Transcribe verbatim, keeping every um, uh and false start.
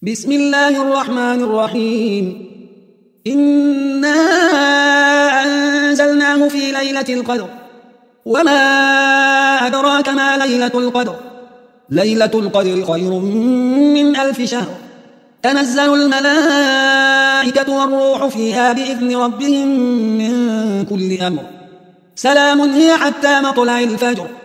بسم الله الرحمن الرحيم. إنا أنزلناه في ليلة القدر وما أدراك ما ليلة القدر ليلة القدر خير من ألف شهر. تنزل الملائكة والروح فيها بإذن ربهم من كل أمر. سلام هي حتى مطلع الفجر.